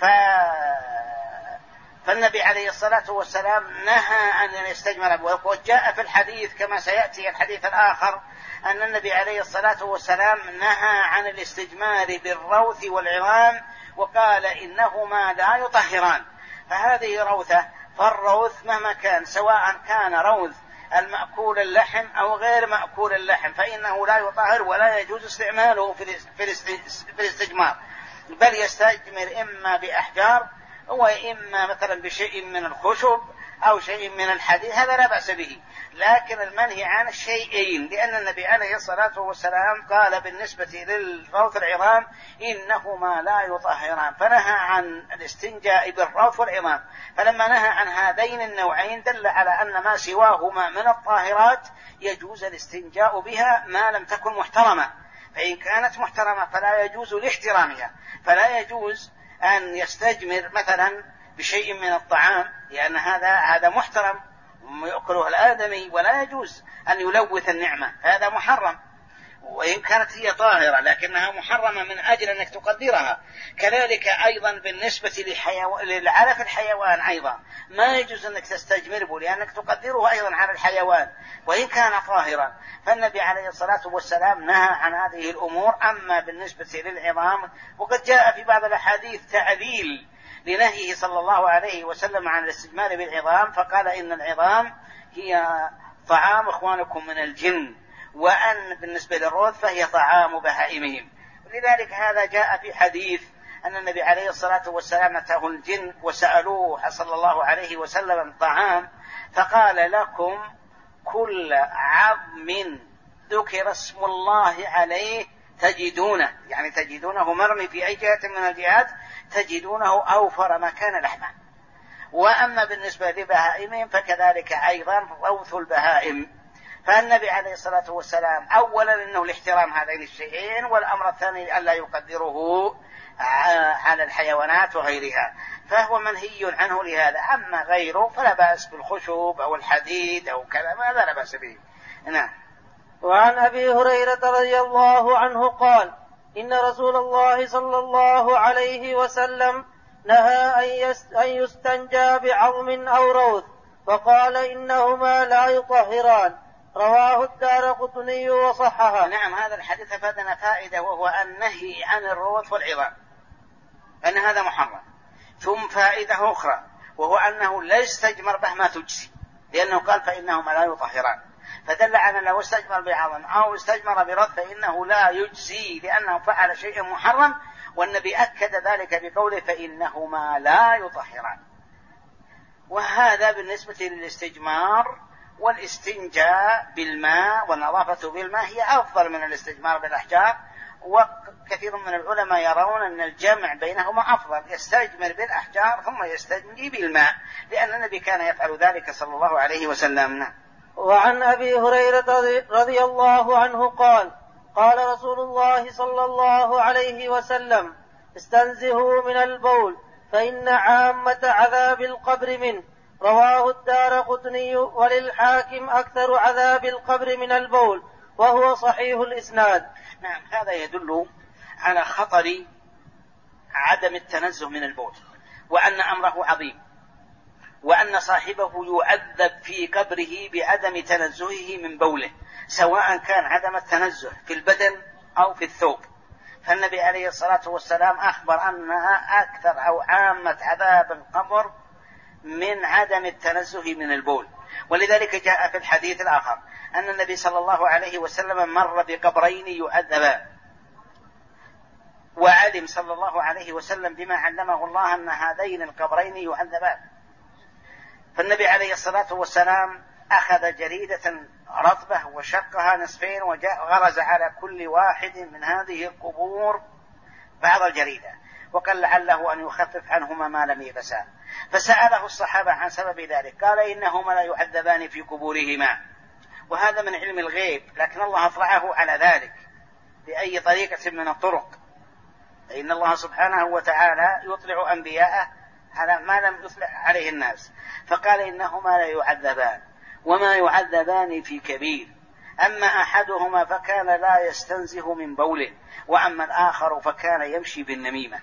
فالنبي عليه الصلاة والسلام نهى أن يستجمر. وجاء في الحديث كما سيأتي الحديث الآخر أن النبي عليه الصلاة والسلام نهى عن الاستجمار بالروث والعظام، وقال إنهما لا يطهران. فهذه روثة، فالروث مهما كان سواء كان روث المأكول اللحم أو غير مأكول اللحم فإنه لا يطهر ولا يجوز استعماله في الاستجمار، بل يستجمر إما بأحجار وإما مثلا بشيء من الخشب أو شيء من الحديد، هذا لا بأس به. لكن المنهي عن الشيئين، لأن النبي عليه الصلاة والسلام قال بالنسبة للروث العظام إنهما لا يطهران، فنهى عن الاستنجاء بالروث والعظام. فلما نهى عن هذين النوعين دل على أن ما سواهما من الطاهرات يجوز الاستنجاء بها ما لم تكن محترمة، فإن كانت محترمة فلا يجوز لاحترامها، فلا يجوز أن يستجمر مثلا بشيء من الطعام لأن هذا محترم يأكله الآدمي، ولا يجوز أن يلوث النعمة، هذا محرم. وإن كانت هي طاهرة لكنها محرمة من أجل أنك تقدرها. كذلك أيضا بالنسبة للعلف الحيوان أيضا ما يجوز أنك تستجمر به لأنك تقدره أيضا على الحيوان وإن كان طاهرا. فالنبي عليه الصلاة والسلام نهى عن هذه الأمور. أما بالنسبة للعظام وقد جاء في بعض الأحاديث تعليل لنهيه صلى الله عليه وسلم عن الاستجمار بالعظام، فقال إن العظام هي طعام إخوانكم من الجن، وأن بالنسبة للروث فهي طعام بهائمهم. ولذلك هذا جاء في حديث أن النبي عليه الصلاة والسلام أتاه الجن وسألوه صلى الله عليه وسلم الطعام، فقال لكم كل عظم ذكر اسم الله عليه تجدونه، يعني تجدونه مرمي في أي جهة من الجهات تجدونه أوفر ما كان لحما. وأما بالنسبة لبهائمهم فكذلك أيضا روث البهائم. فالنبي عليه الصلاة والسلام أولا أنه لاحترام هذين الشيئين، والأمر الثاني ألا يقدره على الحيوانات وغيرها، فهو منهي عنه لهذا. أما غيره فلا بأس بالخشب أو الحديد أو كذا، ماذا لا بأس به. نعم. وعن أبي هريرة رضي الله عنه قال: إن رسول الله صلى الله عليه وسلم نهى أن يستنجى بعظم أو روث، وقال إنهما لا يطهران. رواه الدارقطني وصححه. نعم، هذا الحديث أفادنا فائدة، وهو النهي عن الروث والعظام، أن هذا محرم. ثم فائدة أخرى، وهو أنه لا يستجمر به ما تجزي، لأنه قال فإنهما لا يطهران، فدل على أنه استجمر بعظم أو استجمر برث فإنه لا يجزي، لأنه فعل شيء محرم، والنبي أكد ذلك بقوله فإنهما لا يطهران. وهذا بالنسبة للاستجمار. والاستنجاء بالماء والنظافة بالماء هي أفضل من الاستجمار بالأحجار، وكثير من العلماء يرون أن الجمع بينهما أفضل، يستجمر بالأحجار ثم يستنجي بالماء، لأن النبي كان يفعل ذلك صلى الله عليه وسلم. وعن أبي هريرة رضي الله عنه قال: قال رسول الله صلى الله عليه وسلم: استنزهوا من البول فإن عامة عذاب القبر منه. رواه الدارقطني وللحاكم أكثر عذاب القبر من البول، وهو صحيح الإسناد. نعم، هذا يدل على خطر عدم التنزه من البول، وأن أمره عظيم، وأن صاحبه يعذب في قبره بعدم تنزهه من بوله، سواء كان عدم التنزه في البدن أو في الثوب. فالنبي عليه الصلاة والسلام أخبر أنها أكثر أو عامة عذاب القبر من عدم التنزه من البول. ولذلك جاء في الحديث الآخر أن النبي صلى الله عليه وسلم مر بقبرين يعذبان، وعلم صلى الله عليه وسلم بما علمه الله أن هذين القبرين يعذبان. فالنبي عليه الصلاة والسلام أخذ جريدة رطبة وشقها نصفين وغرز على كل واحد من هذه القبور بعض الجريدة، وقال لعله أن يخفف عنهما ما لم يبسا. فسأله الصحابة عن سبب ذلك، قال إنهما لا يعذبان في قبورهما، وهذا من علم الغيب، لكن الله أطلعه على ذلك بأي طريقة من الطرق، فإن الله سبحانه وتعالى يطلع أنبياءه على ما لم يطلع عليه الناس. فقال إنهما لا يعذبان وما يعذبان في كبير، أما أحدهما فكان لا يستنزه من بوله، وأما الآخر فكان يمشي بالنميمة.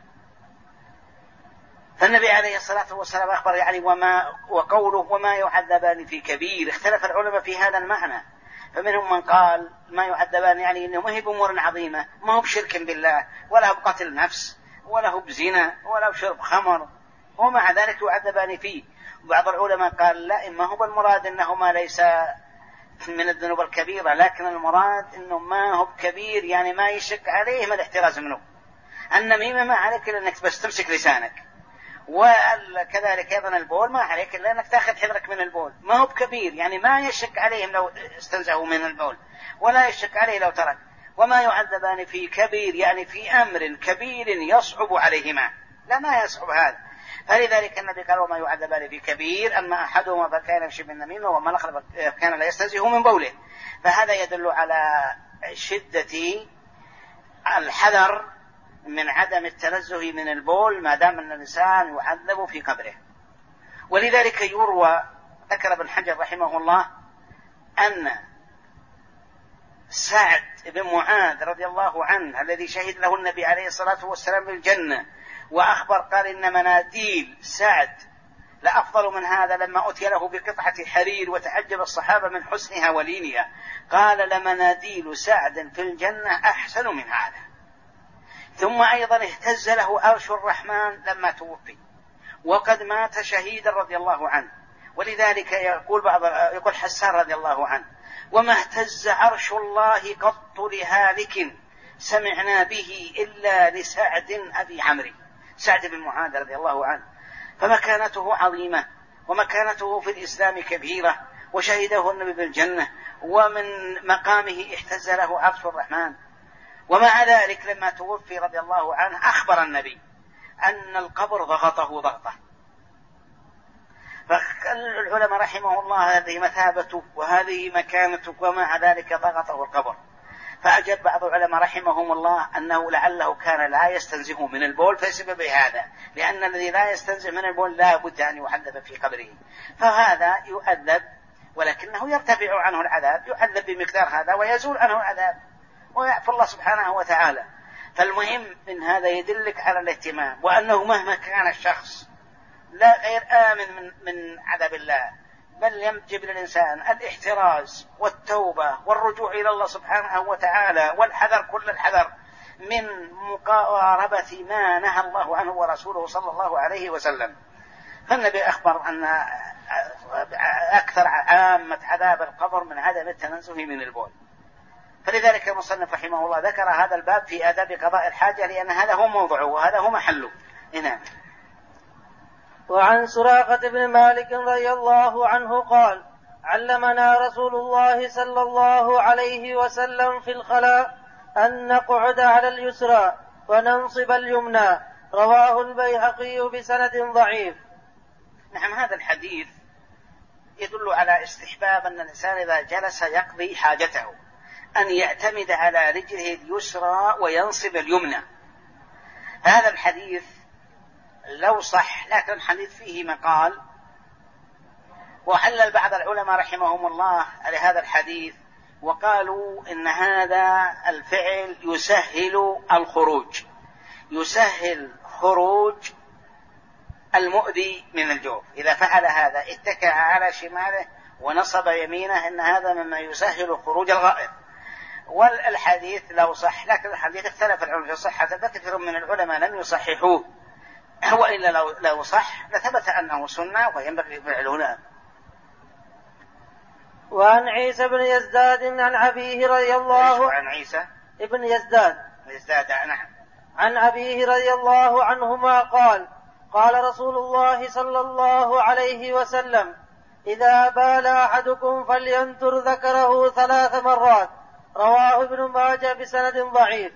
فالنبي عليه الصلاة والسلام أخبر يعني وقوله وما يعذبان في كبير، اختلف العلماء في هذا المعنى، فمنهم من قال ما يعذبان يعني إنه ما هي بأمور عظيمة، ما هو بشرك بالله ولا بقتل نفس ولا هو بزنا ولا بشرب خمر، ومع ذلك يعذبان فيه. بعض العلماء قال لا، إما هو المراد إنهما ليس من الذنوب الكبيرة، لكن المراد إنه ما هو كبير يعني ما يشك عليه ما الاحتراز منه. النميمة ما عليك إلا أنك بس تمسك لسانك، وكذلك أيضا البول ما عليك إلا أنك تأخذ حذرك من البول، ما هو بكبير يعني ما يشك عليهم لو استنزهوا من البول، ولا يشك عليه لو ترك. وما يعذبان في كبير يعني في أمر كبير يصعب عليهما، لا ما يصعب هذا. فلذلك النبي قال وما يعذبان في كبير، أما أحدهما فكان يمشي بالنميمة وما الآخر كان لا يستنزه من بوله. فهذا يدل على شدة الحذر من عدم التنزه من البول ما دام أن الإنسان يعذب في قبره. ولذلك يروى، ذكر ابن حجر رحمه الله، أن سعد بن معاذ رضي الله عنه الذي شهد له النبي عليه الصلاة والسلام بالجنة وأخبر قال إن مناديل سعد لأفضل من هذا، لما أتي له بقطعة حرير وتعجب الصحابة من حسنها ولينها، قال لمناديل سعد في الجنة أحسن من هذا. ثم أيضا اهتز له عرش الرحمن لما توفي، وقد مات شهيدا رضي الله عنه. ولذلك يقول حسان رضي الله عنه وما اهتز عرش الله قط لهالك سمعنا به إلا لسعد أبي عمرو، سعد بن معاذ رضي الله عنه، فمكانته عظيمة ومكانته في الإسلام كبيرة، وشهده النبي بالجنة، ومن مقامه اهتز له عرش الرحمن. ومع ذلك لما توفي رضي الله عنه أخبر النبي أن القبر ضغطه ضغطة. فالعلماء رحمه الله هذه مثابته وهذه مكانته، ومع ذلك ضغطه القبر. فأجاب بعض العلماء رحمهم الله أنه لعله كان لا يستنزه من البول فسبب هذا، لأن الذي لا يستنزه من البول لا بد أن يحذب في قبره، فهذا يؤذب ولكنه يرتفع عنه العذاب، يعذب بمقدار هذا ويزول عنه العذاب ويعفو الله سبحانه وتعالى. فالمهم من هذا يدلك على الاهتمام، وأنه مهما كان الشخص لا غير آمن من عذاب الله، بل يجب للإنسان الاحتراز والتوبة والرجوع إلى الله سبحانه وتعالى، والحذر كل الحذر من مقاربة ما نهى الله عنه ورسوله صلى الله عليه وسلم. فالنبي أخبر أن أكثر عامة عذاب القبر من عدم التنزه من البول. فلذلك المصنف رحمه الله ذكر هذا الباب في آداب قضاء الحاجة، لأن هذا هو موضوعه وهذا هو محله. نعم. وعن سراقة بن مالك رضي الله عنه قال: علمنا رسول الله صلى الله عليه وسلم في الخلاء أن نقعد على اليسرى وننصب اليمنى. رواه البيهقي بسند ضعيف. نعم، هذا الحديث يدل على استحباب أن الإنسان إذا جلس يقضي حاجته أن يعتمد على رجله اليسرى وينصب اليمنى. هذا الحديث لو صح، لكن الحديث فيه مقال، وحلل بعض العلماء رحمهم الله على هذا الحديث وقالوا إن هذا الفعل يسهل الخروج، يسهل خروج المؤذي من الجوف. إذا فعل هذا اتكأ على شماله ونصب يمينه، إن هذا مما يسهل خروج الغائط. والحديث لو صح، لكن الحديث اختلف العلماء في صحته، كثير من العلماء لم يصححوه، وإلا لو صح لثبت أنه سنة وينبغي فعله. وعن عيسى بن يزداد عن أبيه رضي الله عن عيسى ابن يزداد نعم، عن أبيه رضي الله عنهما قال: قال رسول الله صلى الله عليه وسلم: إذا بال أحدكم فلينتر ذكره 3 مرات. رواه ابن ماجه بسند ضعيف.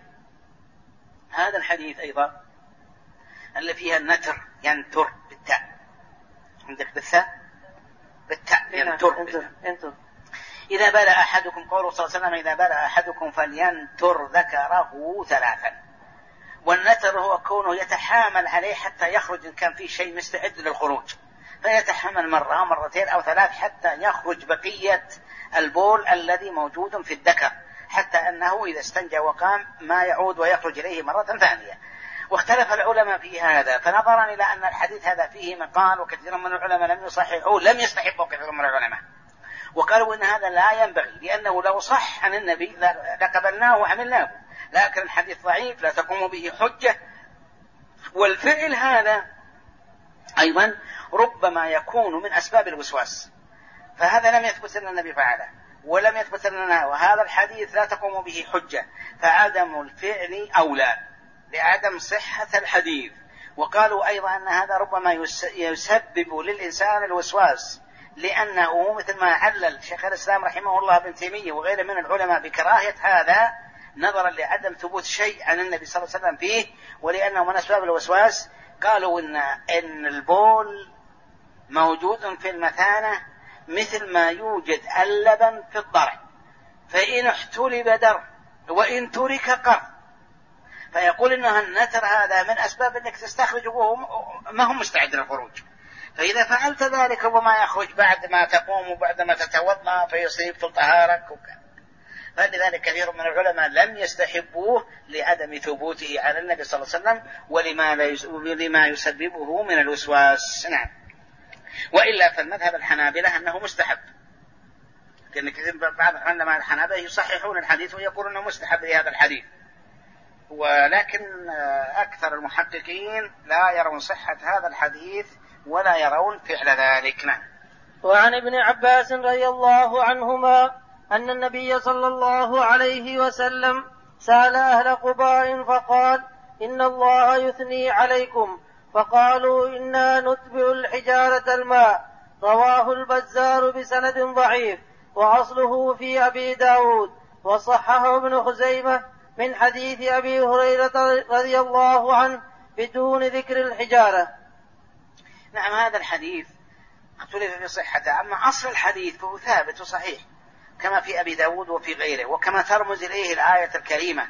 هذا الحديث أيضا اللي فيها النتر، ينتر بالتاء، عندك بالثاء بالتاء، ينتر. إذا بال أحدكم، قوله صلى الله عليه وسلم: إذا بال أحدكم فلينتر ذكره 3. والنتر هو كونه يتحامل عليه حتى يخرج إن كان فيه شيء مستعد للخروج، فيتحمل مرة مرتين أو 3 حتى يخرج بقية البول الذي موجود في الذكر، حتى أنه إذا استنجى وقام ما يعود ويخرج إليه مرة ثانية. واختلف العلماء في هذا، فنظرا إلى أن الحديث هذا فيه مقال وكثير من العلماء لم يصححوه، لم يستحبه كثير من العلماء، وقالوا إن هذا لا ينبغي، لأنه لو صح عن النبي لقبلناه وعملناه، لكن الحديث ضعيف لا تقوم به حجة. والفعل هذا أيضا ربما يكون من أسباب الوسواس، فهذا لم يثبت أن النبي فعله ولم يثبت لنا، وهذا الحديث لا تقوم به حجة، فعدم الفعل أولى لعدم صحة الحديث. وقالوا أيضا أن هذا ربما يسبب للإنسان الوسواس، لأنه مثل ما علل شيخ الإسلام رحمه الله ابن تيمية وغيره من العلماء بكراهة هذا، نظرا لعدم ثبوت شيء عن النبي صلى الله عليه وسلم فيه، ولأنه من أسباب الوسواس. قالوا إن البول موجود في المثانة مثل ما يوجد اللبن في الضرع، فإن احتلب در وإن ترك قر. فيقول إنها النتر هذا من أسباب أنك تستخرج وهو ما هم مستعد للخروج، فإذا فعلت ذلك ربما يخرج بعد ما تقوم وبعد ما تتوضأ فيصيب طهارك فلذلك كثير من العلماء لم يستحبوه لعدم ثبوته على النبي صلى الله عليه وسلم ولما يسببه من الوسواس. نعم. وإلا فالمذهب الحنابلة أنه مستحب، لأن كثير بعض العلماء الحنابلة يصححون الحديث ويقولون أنه مستحب لهذا الحديث، ولكن أكثر المحققين لا يرون صحة هذا الحديث ولا يرون فعل ذلك. نعم. وعن ابن عباس رضي الله عنهما أن النبي صلى الله عليه وسلم سأل أهل قباء فقال: إن الله يثني عليكم، فقالوا: إنا نتبع الحجارة الماء. رواه البزار بسند ضعيف، وأصله في أبي داود، وصححه ابن خزيمة من حديث أبي هريرة رضي الله عنه بدون ذكر الحجارة. نعم، هذا الحديث اختلف في صحته، أما أصل الحديث فهو ثابت وصحيح كما في أبي داود وفي غيره، وكما ترمز إليه الآية الكريمة: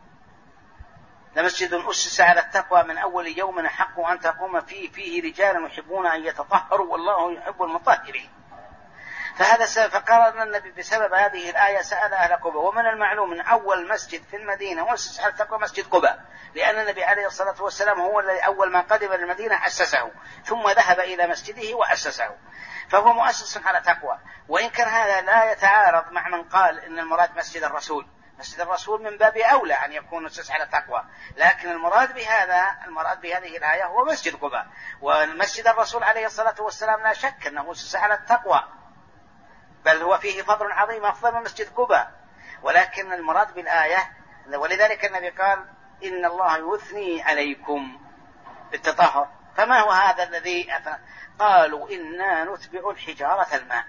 لمسجد أسس على التقوى من أول يوم أحق أن تقوم فيه رجال يحبون أن يتطهروا والله يحب المطهرين. فهذا فقال النبي بسبب هذه الآية سأل أهل قباء. ومن المعلوم من أول مسجد في المدينة أسس على التقوى مسجد قباء، لأن النبي عليه الصلاة والسلام هو الذي أول ما قدم المدينة أسسه، ثم ذهب إلى مسجده وأسسه، فهو مؤسس على تقوى. وإن كان هذا لا يتعارض مع من قال إن المراد مسجد الرسول، مسجد الرسول من باب أولى أن يكون أسس على تقوى، لكن المراد بهذه الآية هو مسجد قباء. والمسجد الرسول عليه الصلاة والسلام لا شك أنه أسس على التقوى، بل هو فيه فضل عظيم أفضل من مسجد قباء، ولكن المراد بالآية، ولذلك النبي قال: إن الله يثني عليكم بالتطهر. فما هو هذا الذي قالوا: إنا نتبع الحجارة الماء.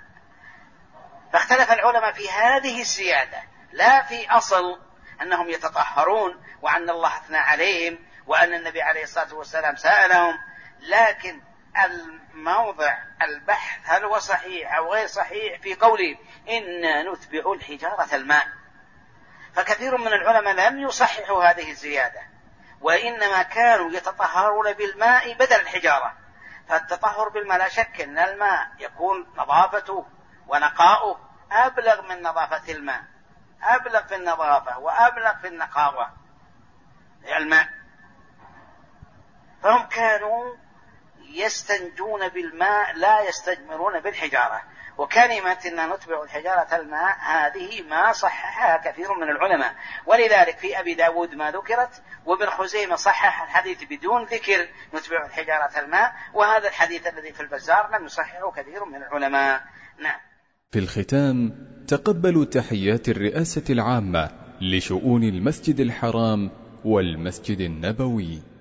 فاختلف العلماء في هذه الزيادة، لا في أصل أنهم يتطهرون وأن الله أثنى عليهم وأن النبي عليه الصلاة والسلام سألهم، لكن الموضع البحث هل هو صحيح أو غير صحيح في قوله إنا نتبع الحجارة الماء. فكثير من العلماء لم يصححوا هذه الزيادة، وإنما كانوا يتطهرون بالماء بدل الحجارة. فالتطهر بالماء لا شك أن الماء يكون نظافته ونقاؤه أبلغ من نظافة الماء، أبلغ في النظافة وأبلغ في النقاوة الماء. فهم كانوا يستنجون بالماء لا يستجمرون بالحجارة. وكلمة إن نتبع الحجارة الماء هذه ما صححها كثير من العلماء، ولذلك في أبي داود ما ذكرت، وابن خزيمة صحح الحديث بدون ذكر نتبع الحجارة الماء، وهذا الحديث الذي في البزار لم يصححه كثير من العلماء. نعم. في الختام تقبلوا تحيات الرئاسة العامة لشؤون المسجد الحرام والمسجد النبوي.